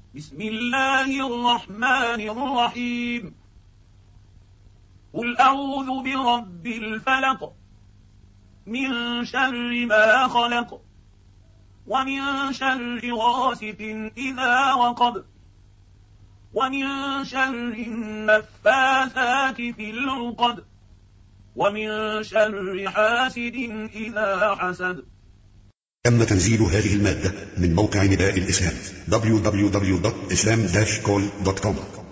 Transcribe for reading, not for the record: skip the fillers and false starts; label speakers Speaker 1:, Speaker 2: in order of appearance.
Speaker 1: بسم الله الرحمن الرحيم. قل أعوذ برب الفلق من شر ما خلق ومن شر غاسق إذا وقب ومن شر النفاثات في العقد ومن شر حاسد إذا حسد.
Speaker 2: تم تنزيل هذه المادة من موقع نداء الإسلام www.islam-call.com.